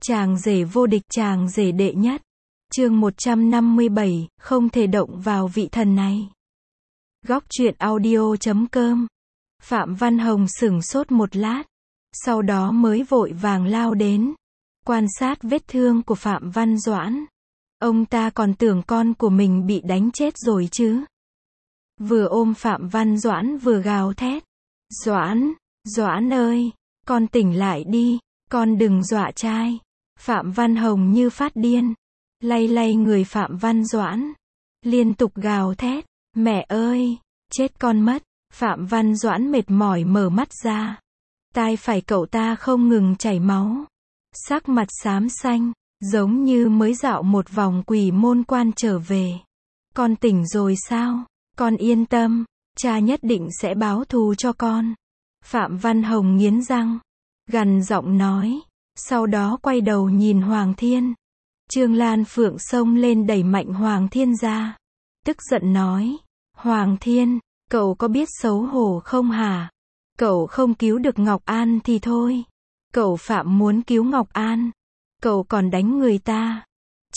Chàng rể vô địch, chàng rể đệ nhất. Chương 157, không thể động vào vị thần này. Góc truyện audio.com. Phạm Văn Hồng sửng sốt một lát, sau đó mới vội vàng lao đến, quan sát vết thương của Phạm Văn Doãn. Ông ta còn tưởng con của mình bị đánh chết rồi chứ. Vừa ôm Phạm Văn Doãn vừa gào thét. Doãn, Doãn ơi, con tỉnh lại đi, con đừng dọa trai. Phạm Văn Hồng như phát điên, lay lay người Phạm Văn Doãn, liên tục gào thét, mẹ ơi, chết con mất. Phạm Văn Doãn mệt mỏi mở mắt ra, tai phải cậu ta không ngừng chảy máu, sắc mặt xám xanh, giống như mới dạo một vòng quỷ môn quan trở về. Con tỉnh rồi sao? Con yên tâm, cha nhất định sẽ báo thù cho con. Phạm Văn Hồng nghiến răng, gằn giọng nói, sau đó quay đầu nhìn Hoàng Thiên. Trương Lan Phượng xông lên đẩy mạnh Hoàng Thiên ra, tức giận nói, Hoàng Thiên, cậu có biết xấu hổ không hả? Cậu không cứu được Ngọc An thì thôi, cậu Phạm muốn cứu Ngọc An, cậu còn đánh người ta.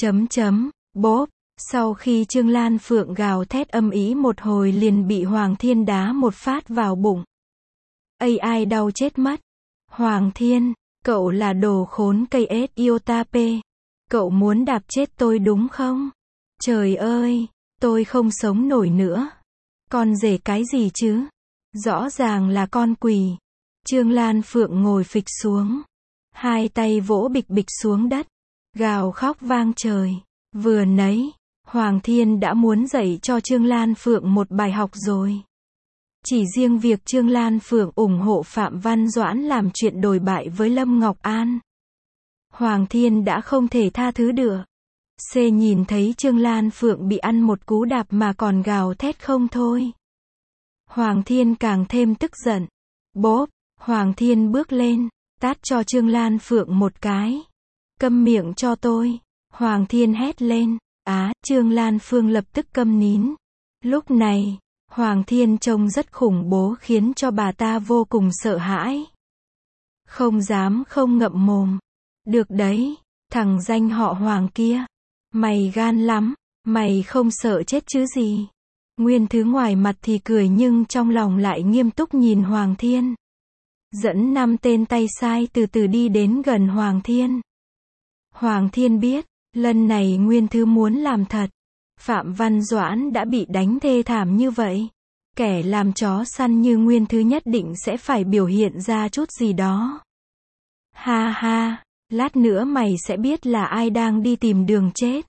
Bốp. Sau khi Trương Lan Phượng gào thét âm ý một hồi liền bị Hoàng Thiên đá một phát vào bụng. Ai đau chết mất. Hoàng Thiên, cậu là đồ khốn cây ết Iotape. Cậu muốn đạp chết tôi đúng không? Trời ơi, tôi không sống nổi nữa. Con rể cái gì chứ? Rõ ràng là con quỷ. Trương Lan Phượng ngồi phịch xuống, hai tay vỗ bịch bịch xuống đất, gào khóc vang trời. Vừa nãy, Hoàng Thiên đã muốn dạy cho Trương Lan Phượng một bài học rồi. Chỉ riêng việc Trương Lan Phượng ủng hộ Phạm Văn Doãn làm chuyện đồi bại với Lâm Ngọc An, Hoàng Thiên đã không thể tha thứ được. Nhìn thấy Trương Lan Phượng bị ăn một cú đạp mà còn gào thét không thôi, Hoàng Thiên càng thêm tức giận. Bốp, Hoàng Thiên bước lên, tát cho Trương Lan Phượng một cái. Câm miệng cho tôi. Hoàng Thiên hét lên. Trương Lan Phượng lập tức câm nín. Lúc này, Hoàng Thiên trông rất khủng bố khiến cho bà ta vô cùng sợ hãi. Không dám không ngậm mồm. Được đấy, thằng danh họ Hoàng kia. Mày gan lắm, mày không sợ chết chứ gì. Nguyên Thứ ngoài mặt thì cười nhưng trong lòng lại nghiêm túc nhìn Hoàng Thiên. Dẫn 5 tên tay sai từ từ đi đến gần Hoàng Thiên. Hoàng Thiên biết, lần này Nguyên Thứ muốn làm thật. Phạm Văn Doãn đã bị đánh thê thảm như vậy. Kẻ làm chó săn như Nguyên Thứ nhất định sẽ phải biểu hiện ra chút gì đó. Ha ha, lát nữa mày sẽ biết là ai đang đi tìm đường chết.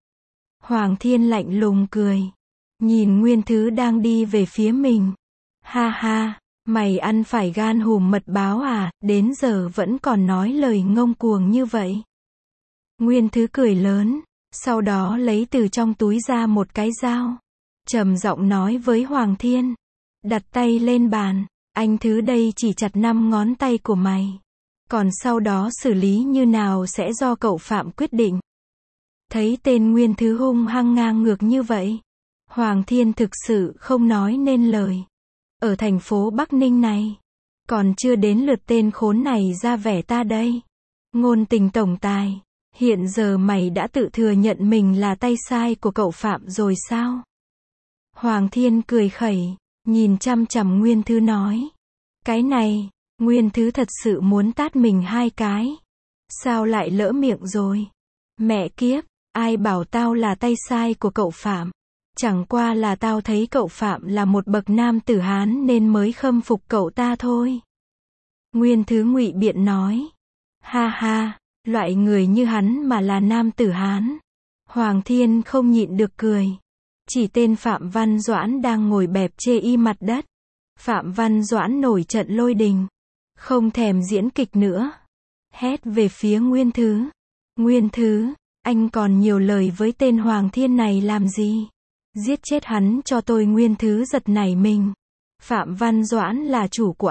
Hoàng Thiên lạnh lùng cười, nhìn Nguyên Thứ đang đi về phía mình. Ha ha, mày ăn phải gan hùm mật báo à, đến giờ vẫn còn nói lời ngông cuồng như vậy. Nguyên Thứ cười lớn, sau đó lấy từ trong túi ra một cái dao, trầm giọng nói với Hoàng Thiên, đặt tay lên bàn, anh Thứ đây chỉ chặt 5 ngón tay của mày. Còn sau đó xử lý như nào sẽ do cậu Phạm quyết định. Thấy tên Nguyên Thứ hung hăng ngang ngược như vậy, Hoàng Thiên thực sự không nói nên lời. Ở thành phố Bắc Ninh này, còn chưa đến lượt tên khốn này ra vẻ ta đây. Ngôn Tình tổng tài, hiện giờ mày đã tự thừa nhận mình là tay sai của cậu Phạm rồi sao? Hoàng Thiên cười khẩy, nhìn chăm chằm Nguyên Thứ nói. Cái này, Nguyên Thứ thật sự muốn tát mình 2 cái. Sao lại lỡ miệng rồi? Mẹ kiếp, ai bảo tao là tay sai của cậu Phạm? Chẳng qua là tao thấy cậu Phạm là một bậc nam tử Hán nên mới khâm phục cậu ta thôi. Nguyên Thứ ngụy biện nói. Ha ha, loại người như hắn mà là nam tử Hán. Hoàng Thiên không nhịn được cười. Chỉ tên Phạm Văn Doãn đang ngồi bẹp chê y mặt đất. Phạm Văn Doãn nổi trận lôi đình, không thèm diễn kịch nữa, hét về phía Nguyên Thứ. Nguyên Thứ, anh còn nhiều lời với tên Hoàng Thiên này làm gì? Giết chết hắn cho tôi. Nguyên Thứ giật nảy mình. Phạm Văn Doãn là chủ của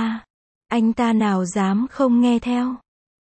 anh ta nào dám không nghe theo.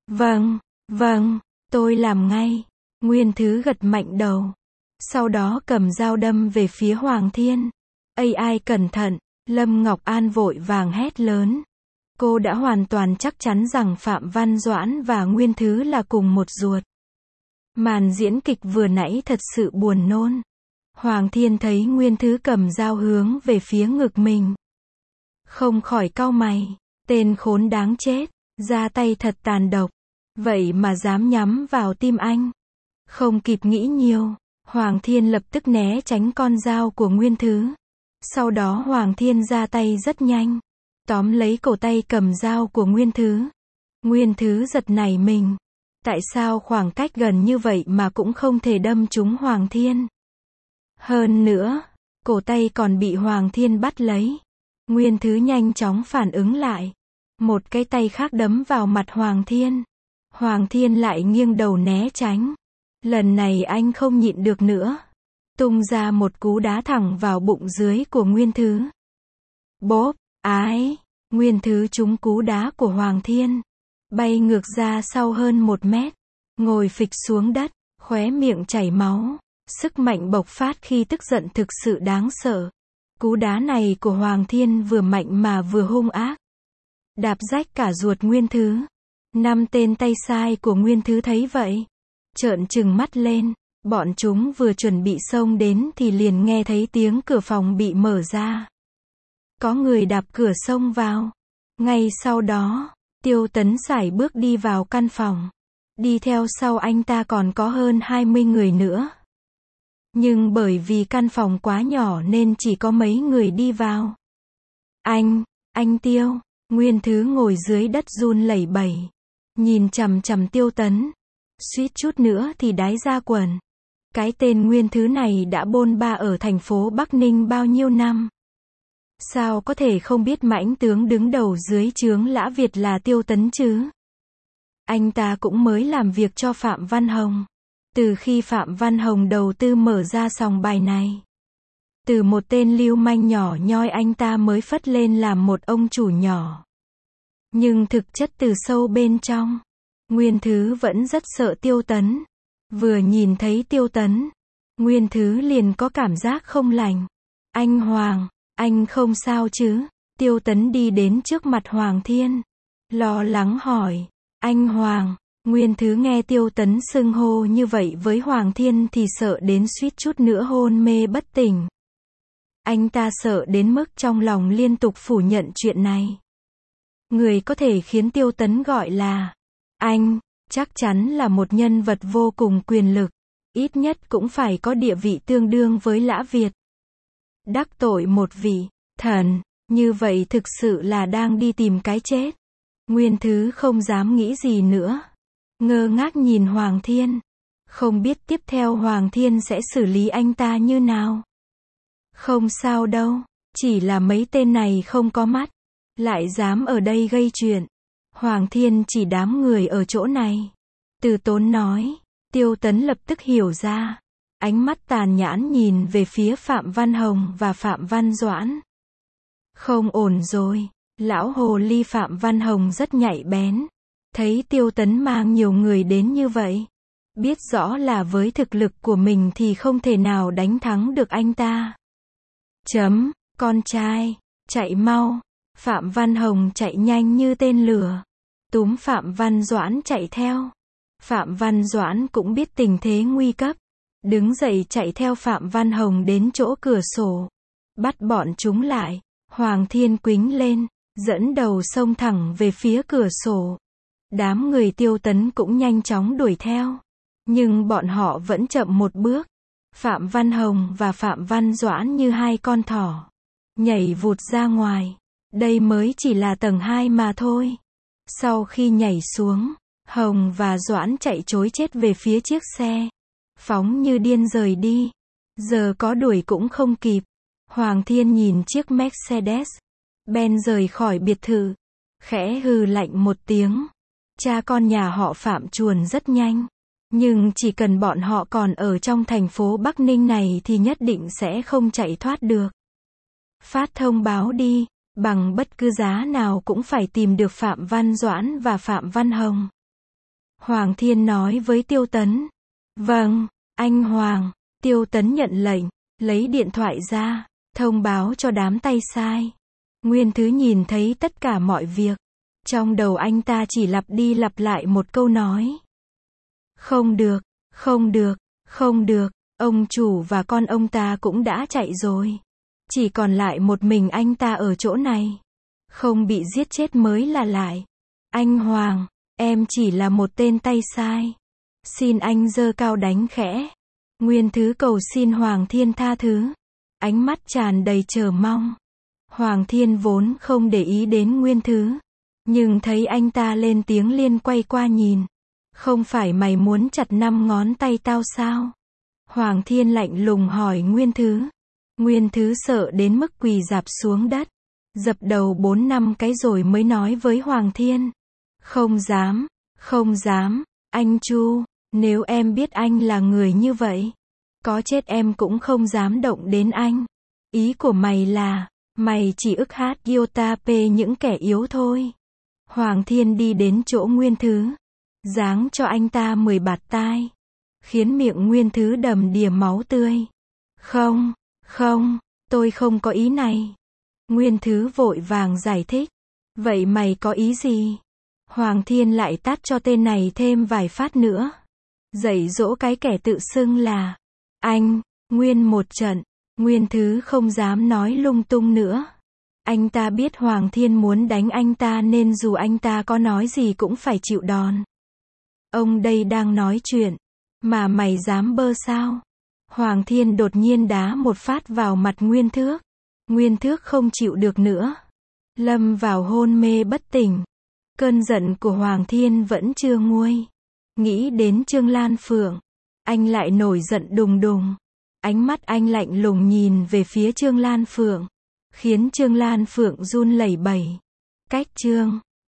Vâng, tôi làm ngay. Nguyên Thứ gật mạnh đầu, sau đó cầm dao đâm về phía Hoàng Thiên. Ai cẩn thận. Lâm Ngọc An vội vàng hét lớn. Cô đã hoàn toàn chắc chắn rằng Phạm Văn Doãn và Nguyên Thứ là cùng một ruột. Màn diễn kịch vừa nãy thật sự buồn nôn. Hoàng Thiên thấy Nguyên Thứ cầm dao hướng về phía ngực mình. Không khỏi cau mày. Tên khốn đáng chết. Ra tay thật tàn độc. Vậy mà dám nhắm vào tim anh. Không kịp nghĩ nhiều. Hoàng Thiên lập tức né tránh con dao của Nguyên Thứ. Sau đó Hoàng Thiên ra tay rất nhanh. Tóm lấy cổ tay cầm dao của Nguyên Thứ. Nguyên Thứ giật nảy mình. Tại sao khoảng cách gần như vậy mà cũng không thể đâm trúng Hoàng Thiên? Hơn nữa, cổ tay còn bị Hoàng Thiên bắt lấy. Nguyên Thứ nhanh chóng phản ứng lại. Một cái tay khác đấm vào mặt Hoàng Thiên. Hoàng Thiên lại nghiêng đầu né tránh. Lần này anh không nhịn được nữa. Tung ra một cú đá thẳng vào bụng dưới của Nguyên Thứ. Bốp, ái, Nguyên Thứ trúng cú đá của Hoàng Thiên. Bay ngược ra sau hơn 1 mét. Ngồi phịch xuống đất, khóe miệng chảy máu. Sức mạnh bộc phát khi tức giận thực sự đáng sợ. Cú đá này của Hoàng Thiên vừa mạnh mà vừa hung ác. Đạp rách cả ruột Nguyên Thứ. 5 tên tay sai của Nguyên Thứ thấy vậy. Trợn trừng mắt lên. Bọn chúng vừa chuẩn bị xông đến thì liền nghe thấy tiếng cửa phòng bị mở ra. Có người đạp cửa xông vào. Ngay sau đó, Tiêu Tấn sải bước đi vào căn phòng. Đi theo sau anh ta còn có hơn 20 người nữa. Nhưng bởi vì căn phòng quá nhỏ nên chỉ có mấy người đi vào. Anh Tiêu, Nguyên Thứ ngồi dưới đất run lẩy bẩy. Nhìn chằm chằm Tiêu Tấn. Suýt chút nữa thì đái ra quần. Cái tên Nguyên Thứ này đã bôn ba ở thành phố Bắc Ninh bao nhiêu năm. Sao có thể không biết mãnh tướng đứng đầu dưới trướng Lã Việt là Tiêu Tấn chứ? Anh ta cũng mới làm việc cho Phạm Văn Hồng. Từ khi Phạm Văn Hồng đầu tư mở ra sòng bài này. Từ một tên lưu manh nhỏ nhoi anh ta mới phất lên làm một ông chủ nhỏ. Nhưng thực chất từ sâu bên trong, Nguyên Thứ vẫn rất sợ Tiêu Tấn. Vừa nhìn thấy Tiêu Tấn, Nguyên Thứ liền có cảm giác không lành. Anh Hoàng, anh không sao chứ? Tiêu Tấn đi đến trước mặt Hoàng Thiên. Lo lắng hỏi. Anh Hoàng, Nguyên Thứ nghe Tiêu Tấn xưng hô như vậy với Hoàng Thiên thì sợ đến suýt chút nữa hôn mê bất tỉnh. Anh ta sợ đến mức trong lòng liên tục phủ nhận chuyện này. Người có thể khiến Tiêu Tấn gọi là anh, chắc chắn là một nhân vật vô cùng quyền lực. Ít nhất cũng phải có địa vị tương đương với Lã Việt. Đắc tội một vị thần, như vậy thực sự là đang đi tìm cái chết. Nguyên Thứ không dám nghĩ gì nữa. Ngơ ngác nhìn Hoàng Thiên. Không biết tiếp theo Hoàng Thiên sẽ xử lý anh ta như nào. Không sao đâu, chỉ là mấy tên này không có mắt. Lại dám ở đây gây chuyện. Hoàng Thiên chỉ đám người ở chỗ này. Từ Tốn nói. Tiêu Tấn lập tức hiểu ra. Ánh mắt tàn nhẫn nhìn về phía Phạm Văn Hồng và Phạm Văn Doãn. Không ổn rồi. Lão hồ ly Phạm Văn Hồng rất nhạy bén. Thấy Tiêu Tấn mang nhiều người đến như vậy. Biết rõ là với thực lực của mình thì không thể nào đánh thắng được anh ta. Con trai, chạy mau. Phạm Văn Hồng chạy nhanh như tên lửa. Túm Phạm Văn Doãn chạy theo. Phạm Văn Doãn cũng biết tình thế nguy cấp. Đứng dậy chạy theo Phạm Văn Hồng đến chỗ cửa sổ. Bắt bọn chúng lại. Hoàng Thiên quính lên. Dẫn đầu xông thẳng về phía cửa sổ. Đám người Tiêu Tấn cũng nhanh chóng đuổi theo. Nhưng bọn họ vẫn chậm một bước. Phạm Văn Hồng và Phạm Văn Doãn như hai con thỏ. Nhảy vụt ra ngoài. Đây mới chỉ là tầng 2 mà thôi. Sau khi nhảy xuống, Hồng và Doãn chạy trối chết về phía chiếc xe. Phóng như điên rời đi. Giờ có đuổi cũng không kịp. Hoàng Thiên nhìn chiếc Mercedes Benz rời khỏi biệt thự. Khẽ hừ lạnh một tiếng. Cha con nhà họ Phạm chuồn rất nhanh. Nhưng chỉ cần bọn họ còn ở trong thành phố Bắc Ninh này thì nhất định sẽ không chạy thoát được. Phát thông báo đi. Bằng bất cứ giá nào cũng phải tìm được Phạm Văn Doãn và Phạm Văn Hồng. Hoàng Thiên nói với Tiêu Tấn. Vâng, anh Hoàng. Tiêu Tấn nhận lệnh, lấy điện thoại ra, thông báo cho đám tay sai. Nguyên Thứ nhìn thấy tất cả mọi việc. Trong đầu anh ta chỉ lặp đi lặp lại một câu nói. Không được, không được, không được, ông chủ và con ông ta cũng đã chạy rồi. Chỉ còn lại một mình anh ta ở chỗ này. Không bị giết chết mới là lại. Anh Hoàng, em chỉ là một tên tay sai. Xin anh giơ cao đánh khẽ. Nguyên Thứ cầu xin Hoàng Thiên tha thứ. Ánh mắt tràn đầy chờ mong. Hoàng Thiên vốn không để ý đến Nguyên Thứ. Nhưng thấy anh ta lên tiếng liền quay qua nhìn. Không phải mày muốn chặt 5 ngón tay tao sao? Hoàng Thiên lạnh lùng hỏi Nguyên Thứ. Nguyên Thứ sợ đến mức quỳ rạp xuống đất. Dập đầu 4-5 cái rồi mới nói với Hoàng Thiên. Không dám, không dám, anh Chu, nếu em biết anh là người như vậy, có chết em cũng không dám động đến anh. Ý của mày là, mày chỉ ức hát Yotape những kẻ yếu thôi. Hoàng Thiên đi đến chỗ Nguyên Thứ, giáng cho anh ta 10 bạt tai, khiến miệng Nguyên Thứ đầm đìa máu tươi. Không, không, tôi không có ý này. Nguyên Thứ vội vàng giải thích. Vậy mày có ý gì? Hoàng Thiên lại tát cho tên này thêm vài phát nữa. Dạy dỗ cái kẻ tự xưng là anh, Nguyên một trận. Nguyên Thứ không dám nói lung tung nữa. Anh ta biết Hoàng Thiên muốn đánh anh ta nên dù anh ta có nói gì cũng phải chịu đòn. Ông đây đang nói chuyện, mà mày dám bơ sao? Hoàng Thiên đột nhiên đá một phát vào mặt Nguyên Thước. Nguyên Thước không chịu được nữa, lâm vào hôn mê bất tỉnh. Cơn giận của Hoàng Thiên vẫn chưa nguôi. Nghĩ đến Trương Lan Phượng, anh lại nổi giận đùng đùng. Ánh mắt anh lạnh lùng nhìn về phía Trương Lan Phượng, khiến Trương Lan Phượng run lẩy bẩy. Cách Trương